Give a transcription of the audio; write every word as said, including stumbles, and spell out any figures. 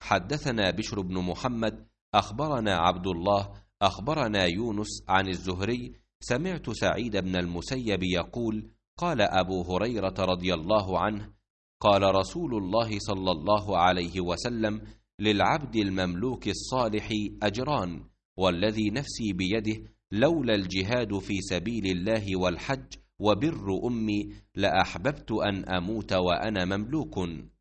حدثنا بشر بن محمد أخبرنا عبد الله أخبرنا يونس عن الزهري سمعت سعيد بن المسيب يقول قال أبو هريرة رضي الله عنه قال رسول الله صلى الله عليه وسلم للعبد المملوك الصالح أجران والذي نفسي بيده لولا الجهاد في سبيل الله والحج وبر أمي لأحببت أن أموت وأنا مملوك.